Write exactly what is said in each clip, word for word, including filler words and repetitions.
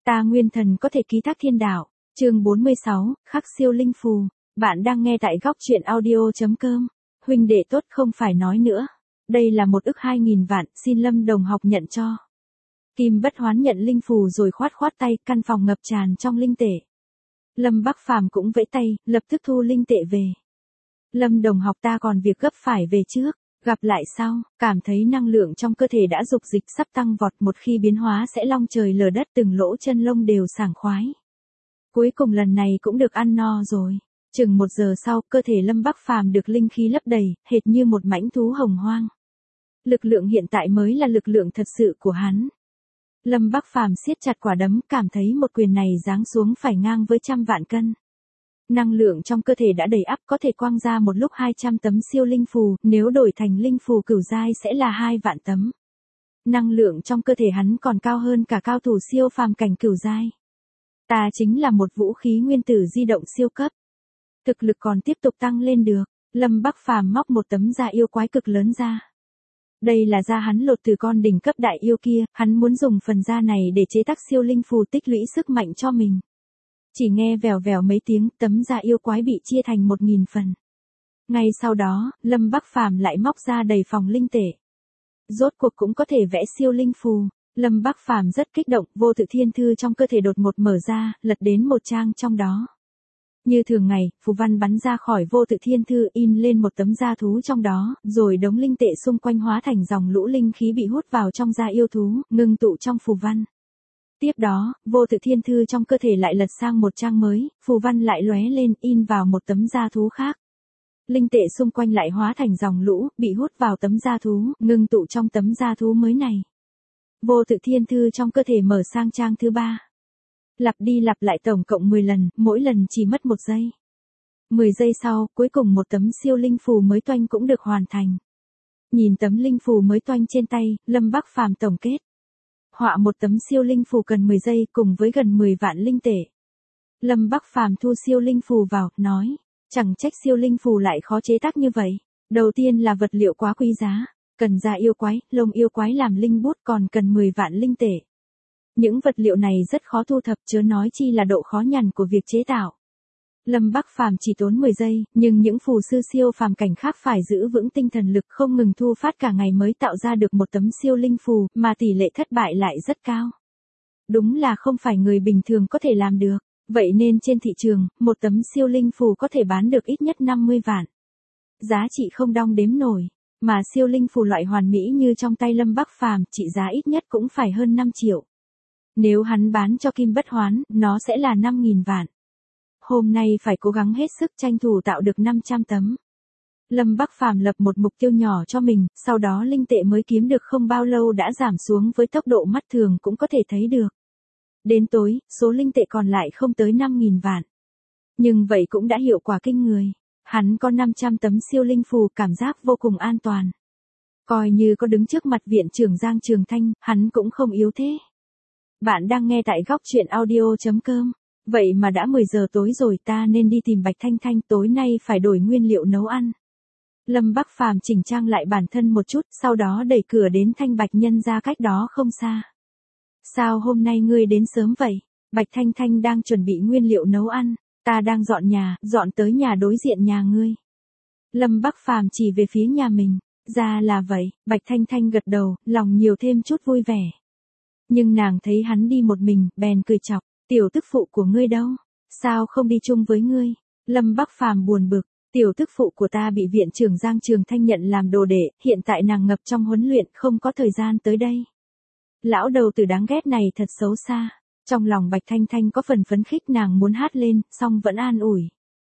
Ta nguyên thần có thể ký thác thiên đạo. Chương bốn mươi sáu, khắc siêu linh phù. Bạn đang nghe tại góc truyện audio.com. Huynh đệ tốt không phải nói nữa. Đây là một ức hai nghìn vạn, xin Lâm Đồng học nhận cho. Kim Bất Hoán nhận linh phù rồi khoát khoát tay, căn phòng ngập tràn trong linh tệ. Lâm Bắc Phàm cũng vẫy tay, lập tức thu linh tệ về. Lâm Đồng học, ta còn việc gấp phải về trước, gặp lại sau. Cảm thấy năng lượng trong cơ thể đã dục dịch sắp tăng vọt, một khi biến hóa sẽ long trời lở đất, từng lỗ chân lông đều sảng khoái. Cuối cùng lần này cũng được ăn no rồi. Chừng một giờ sau, cơ thể Lâm Bắc Phàm được linh khí lấp đầy, hệt như một mãnh thú hồng hoang. Lực lượng hiện tại mới là lực lượng thật sự của hắn. Lâm Bắc Phàm siết chặt quả đấm, cảm thấy một quyền này giáng xuống phải ngang với trăm vạn cân. Năng lượng trong cơ thể đã đầy ắp, có thể quang ra một lúc hai trăm tấm siêu linh phù, nếu đổi thành linh phù cửu giai sẽ là hai vạn tấm. Năng lượng trong cơ thể hắn còn cao hơn cả cao thủ siêu phàm cảnh cửu giai. Ta chính là một vũ khí nguyên tử di động siêu cấp. Thực lực còn tiếp tục tăng lên được. Lâm Bắc Phàm móc một tấm da yêu quái cực lớn ra. Đây là da hắn lột từ con đỉnh cấp đại yêu kia, hắn muốn dùng phần da này để chế tác siêu linh phù tích lũy sức mạnh cho mình. Chỉ nghe vèo vèo mấy tiếng, tấm da yêu quái bị chia thành một nghìn phần. Ngay sau đó, Lâm Bắc Phàm lại móc ra đầy phòng linh tệ. Rốt cuộc cũng có thể vẽ siêu linh phù. Lâm Bắc Phàm rất kích động, vô tự thiên thư trong cơ thể đột ngột mở ra, lật đến một trang trong đó. Như thường ngày, phù văn bắn ra khỏi vô tự thiên thư, in lên một tấm da thú trong đó, rồi đống linh tệ xung quanh hóa thành dòng lũ linh khí bị hút vào trong da yêu thú, ngưng tụ trong phù văn. Tiếp đó, vô tự thiên thư trong cơ thể lại lật sang một trang mới, phù văn lại lóe lên, in vào một tấm da thú khác. Linh tệ xung quanh lại hóa thành dòng lũ, bị hút vào tấm da thú, ngưng tụ trong tấm da thú mới này. Vô tự thiên thư trong cơ thể mở sang trang thứ ba. Lặp đi lặp lại tổng cộng mười lần, mỗi lần chỉ mất một giây. mười giây sau, cuối cùng một tấm siêu linh phù mới toanh cũng được hoàn thành. Nhìn tấm linh phù mới toanh trên tay, Lâm Bắc Phàm tổng kết. Họa một tấm siêu linh phù cần mười giây cùng với gần mười vạn linh tệ. Lâm Bắc Phàm thu siêu linh phù vào, nói, chẳng trách siêu linh phù lại khó chế tác như vậy. Đầu tiên là vật liệu quá quý giá, cần da yêu quái, lông yêu quái làm linh bút còn cần mười vạn linh tệ. Những vật liệu này rất khó thu thập, chớ nói chi là độ khó nhằn của việc chế tạo. Lâm Bắc Phàm chỉ tốn mười giây, nhưng những phù sư siêu phàm cảnh khác phải giữ vững tinh thần lực không ngừng thu phát cả ngày mới tạo ra được một tấm siêu linh phù, mà tỷ lệ thất bại lại rất cao. Đúng là không phải người bình thường có thể làm được. Vậy nên trên thị trường, một tấm siêu linh phù có thể bán được ít nhất năm mươi vạn. Giá trị không đong đếm nổi. Mà siêu linh phù loại hoàn mỹ như trong tay Lâm Bắc Phàm, trị giá ít nhất cũng phải hơn năm triệu. Nếu hắn bán cho Kim Bất Hoán, nó sẽ là năm nghìn vạn. Hôm nay phải cố gắng hết sức tranh thủ tạo được năm trăm tấm. Lâm Bắc Phàm lập một mục tiêu nhỏ cho mình, sau đó linh tệ mới kiếm được không bao lâu đã giảm xuống với tốc độ mắt thường cũng có thể thấy được. Đến tối, số linh tệ còn lại không tới năm nghìn vạn. Nhưng vậy cũng đã hiệu quả kinh người. Hắn có năm trăm tấm siêu linh phù, cảm giác vô cùng an toàn. Coi như có đứng trước mặt viện trưởng Giang Trường Thanh, hắn cũng không yếu thế. Bạn đang nghe tại góc truyện audio.com. Vậy mà đã mười giờ tối rồi, ta nên đi tìm Bạch Thanh Thanh, tối nay phải đổi nguyên liệu nấu ăn. Lâm Bắc Phàm chỉnh trang lại bản thân một chút, sau đó đẩy cửa đến Thanh Bạch nhân ra cách đó không xa. Sao hôm nay ngươi đến sớm vậy? Bạch Thanh Thanh đang chuẩn bị nguyên liệu nấu ăn. Ta đang dọn nhà, dọn tới nhà đối diện nhà ngươi. Lâm Bắc Phàm chỉ về phía nhà mình. Ra là vậy, Bạch Thanh Thanh gật đầu, lòng nhiều thêm chút vui vẻ. Nhưng nàng thấy hắn đi một mình, bèn cười chọc, tiểu tức phụ của ngươi đâu? Sao không đi chung với ngươi? Lâm Bắc Phàm buồn bực, tiểu tức phụ của ta bị viện trưởng Giang Trường Thanh nhận làm đồ đệ, hiện tại nàng ngập trong huấn luyện, không có thời gian tới đây. Lão đầu tử đáng ghét này thật xấu xa. Trong lòng Bạch Thanh Thanh có phần phấn khích, nàng muốn hát lên, song vẫn an ủi.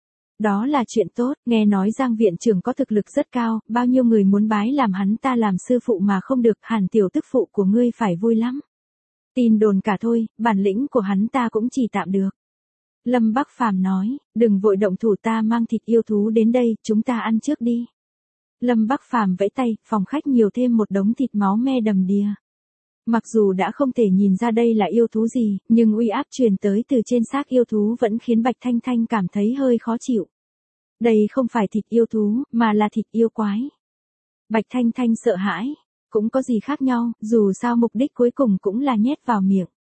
Đó là chuyện tốt, nghe nói Giang viện trưởng có thực lực rất cao, bao nhiêu người muốn bái làm hắn ta làm sư phụ mà không được, hẳn tiểu tức phụ của ngươi phải vui lắm. Tin đồn cả thôi, bản lĩnh của hắn ta cũng chỉ tạm được. Lâm Bắc Phàm nói, đừng vội động thủ, ta mang thịt yêu thú đến đây, chúng ta ăn trước đi. Lâm Bắc Phàm vẫy tay, phòng khách nhiều thêm một đống thịt máu me đầm đìa. Mặc dù đã không thể nhìn ra đây là yêu thú gì, nhưng uy áp truyền tới từ trên xác yêu thú vẫn khiến Bạch Thanh Thanh cảm thấy hơi khó chịu. Đây không phải thịt yêu thú, mà là thịt yêu quái. Bạch Thanh Thanh sợ hãi, cũng có gì khác nhau, dù sao mục đích cuối cùng cũng là nhét vào miệng.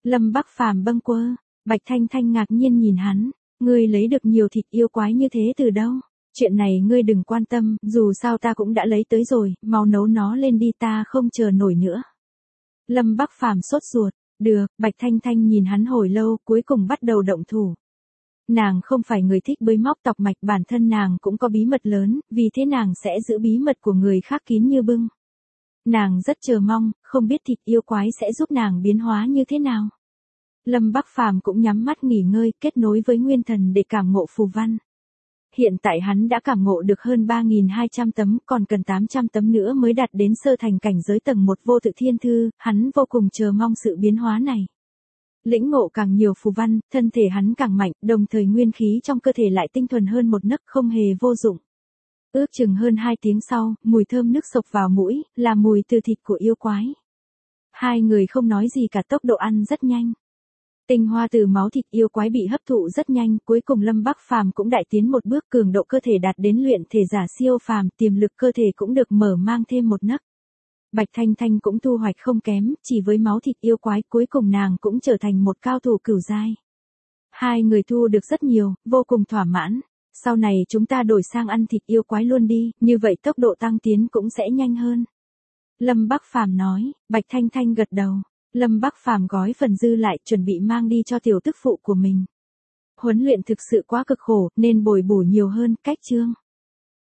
Lâm Bắc Phàm bâng quơ, Bạch Thanh Thanh ngạc nhiên nhìn hắn, ngươi lấy được nhiều thịt yêu quái như thế từ đâu? Chuyện này ngươi đừng quan tâm, dù sao ta cũng đã lấy tới rồi, mau nấu nó lên đi, ta không chờ nổi nữa. Lâm Bắc Phàm sốt ruột, được, Bạch Thanh Thanh nhìn hắn hồi lâu, cuối cùng bắt đầu động thủ. Nàng không phải người thích bới móc tọc mạch, bản thân nàng cũng có bí mật lớn, vì thế nàng sẽ giữ bí mật của người khác kín như bưng. Nàng rất chờ mong, không biết thịt yêu quái sẽ giúp nàng biến hóa như thế nào. Lâm Bắc Phàm cũng nhắm mắt nghỉ ngơi, kết nối với nguyên thần để cảm ngộ phù văn. Hiện tại hắn đã cảm ngộ được hơn ba nghìn hai trăm tấm, còn cần tám trăm tấm nữa mới đạt đến sơ thành cảnh giới tầng một vô tự thiên thư, hắn vô cùng chờ mong sự biến hóa này. Lĩnh ngộ càng nhiều phù văn, thân thể hắn càng mạnh, đồng thời nguyên khí trong cơ thể lại tinh thuần hơn một nấc, không hề vô dụng. Ước chừng hơn hai tiếng sau, mùi thơm nức sộc vào mũi, là mùi từ thịt của yêu quái. Hai người không nói gì cả, tốc độ ăn rất nhanh. Tinh hoa từ máu thịt yêu quái bị hấp thụ rất nhanh, cuối cùng Lâm Bắc Phàm cũng đại tiến một bước, cường độ cơ thể đạt đến luyện thể giả siêu phàm, tiềm lực cơ thể cũng được mở mang thêm một nấc. Bạch Thanh Thanh cũng thu hoạch không kém, chỉ với máu thịt yêu quái, cuối cùng nàng cũng trở thành một cao thủ cửu giai. Hai người thu được rất nhiều, vô cùng thỏa mãn. Sau này chúng ta đổi sang ăn thịt yêu quái luôn đi, như vậy tốc độ tăng tiến cũng sẽ nhanh hơn. Lâm Bắc Phàm nói, Bạch Thanh Thanh gật đầu. Lâm Bắc Phàm gói phần dư lại, chuẩn bị mang đi cho tiểu tức phụ của mình. Huấn luyện thực sự quá cực khổ, nên bồi bổ nhiều hơn, cách chương.